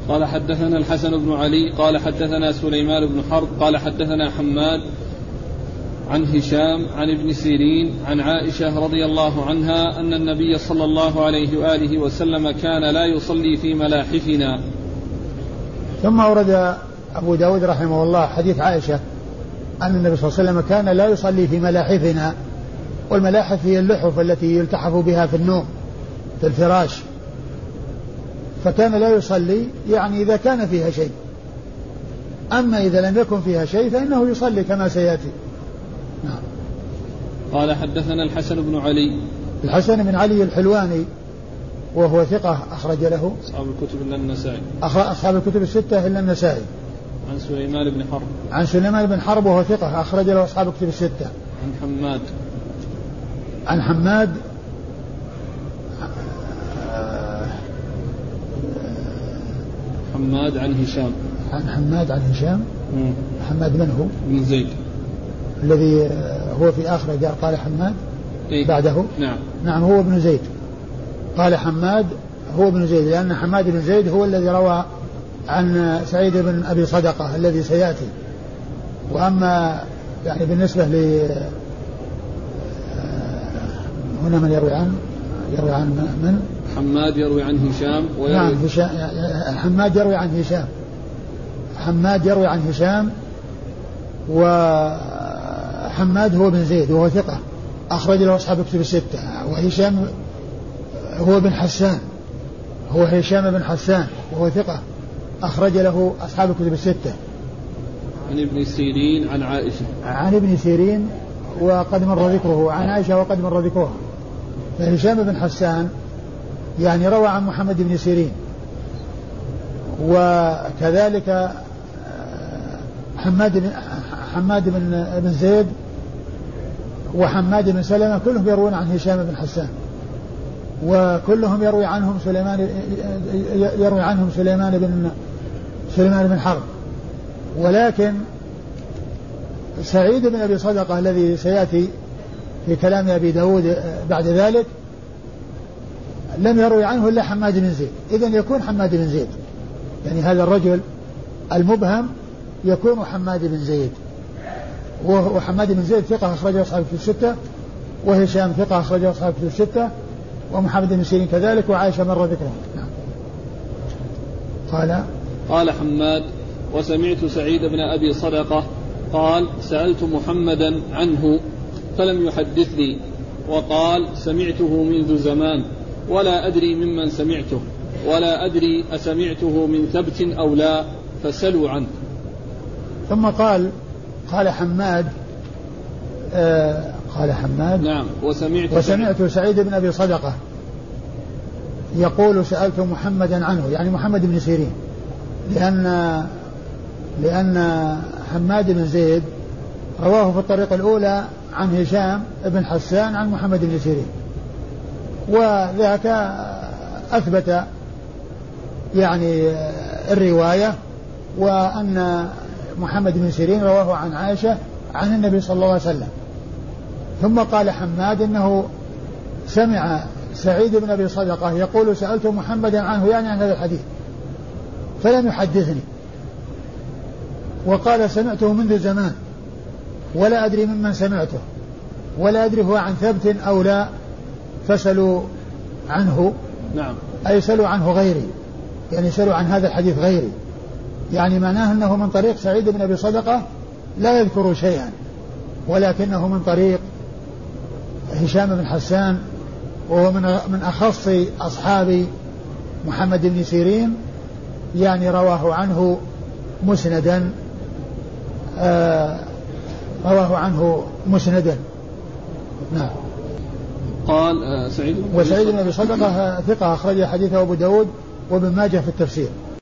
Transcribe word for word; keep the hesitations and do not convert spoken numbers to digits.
قال حدثنا الحسن بن علي قال حدثنا سليمان بن حرب قال حدثنا حماد عن هشام عن ابن سيرين عن عائشة رضي الله عنها أن النبي صلى الله عليه وآله وسلم كان لا يصلي في ملاحفنا. ثم أورد أبو داود رحمه الله حديث عائشة أن النبي صلى الله عليه وسلم كان لا يصلي في ملاحفنا، والملاحف هي اللحف التي يلتحف بها في النوم في الفراش، فكان لا يصلي يعني إذا كان فيها شيء، أما إذا لم يكن فيها شيء فإنه يصلي كما سيأتي. نعم. قال حدثنا الحسن بن علي الحسن بن علي الحلواني وهو ثقة أخرج له أصحاب الكتب إلا النسائي أصحاب الكتب الستة إلا النسائي. عن سليمان بن حرب عن سليمان بن حرب وهو ثقة أخرج له أصحاب الكتب الستة. عن حماد عن حماد حماد عن هشام عن حماد عن هشام مم. حماد من هو؟ بن زيد الذي هو في آخر جاء قال حماد إيه؟ بعده نعم نعم هو ابن زيد. قال حماد هو ابن زيد لأن حماد بن زيد هو الذي روى عن سعيد بن أبي صدقة الذي سيأتي. وأما يعني بالنسبة ل هنا من يروي عن يروي عن من حماد يروي عن هشام ويروي نعم هشام حماد يروي عن هشام حماد يروي عن هشام وحماد هو بن زيد وهو ثقة أخرج له أصحاب الكتب الستة. وهشام هو بن حسان هو هشام بن حسان وهو ثقة أخرج له أصحاب الكتب الستة. عن ابن سيرين عن عائشة عن ابن سيرين وقد مر ذكره عن عائشة وقد مر ذكرها. فهشام بن حسان يعني روى عن محمد بن سيرين، وكذلك حماد بن حماد بن بن زيد وحماد بن سلمة كلهم يروون عن هشام بن حسان، وكلهم يروي عنهم سليمان يروي عنهم سليمان بن سليمان بن حرب. ولكن سعيد بن أبي صدقة الذي سيأتي في كلام أبي داود بعد ذلك لم يروي عنه إلا حماد بن زيد. إذن يكون حماد بن زيد يعني هذا الرجل المبهم يكون حماد بن زيد. وحماد بن زيد ثقة أخرجه أصحاب الكتب الستة، وهشام ثقة أخرجه أصحاب الكتب الستة، ومحمد بن سيرين كذلك، وعائشة مر ذكره. نعم. قال قال حماد وسمعت سعيد بن أبي صدقة قال سألت محمدا عنه فلم يحدثني، وقال سمعته منذ زمان ولا أدري ممن سمعته ولا أدري أسمعته من ثبت أو لا فسلوا عنه. ثم قال قال حماد آه قال حماد نعم وسمعت, وسمعت سعيد بن أبي صدقة يقول سألت محمدا عنه يعني محمد بن سيرين، لأن لأن حماد بن زيد رواه في الطريقة الأولى عن هشام بن حسان عن محمد بن سيرين، وذاك أثبت يعني الرواية، وأن محمد بن سيرين رواه عن عائشة عن النبي صلى الله عليه وسلم. ثم قال حماد إنه سمع سعيد بن أبي صدقة يقول سألت محمدا عنه يعني عن هذا الحديث فلم يحدثني، وقال سمعته منذ زمان ولا أدري ممن سمعته ولا أدري هو عن ثبت أو لا فسلوا عنه. نعم. أي سلوا عنه غيري، يعني سلوا عن هذا الحديث غيري، يعني معناه أنه من طريق سعيد بن أبي صدقة لا يذكر شيئا، ولكنه من طريق هشام بن حسان وهو من من أخص أصحاب محمد بن سيرين، يعني رواه عنه مسندا آه رواه عنه مسندا. نعم. قال آه سعيد وسعيد بن أبي صدقة ثقة أخرج حديثه أبو داود وابن ماجه في التفسير.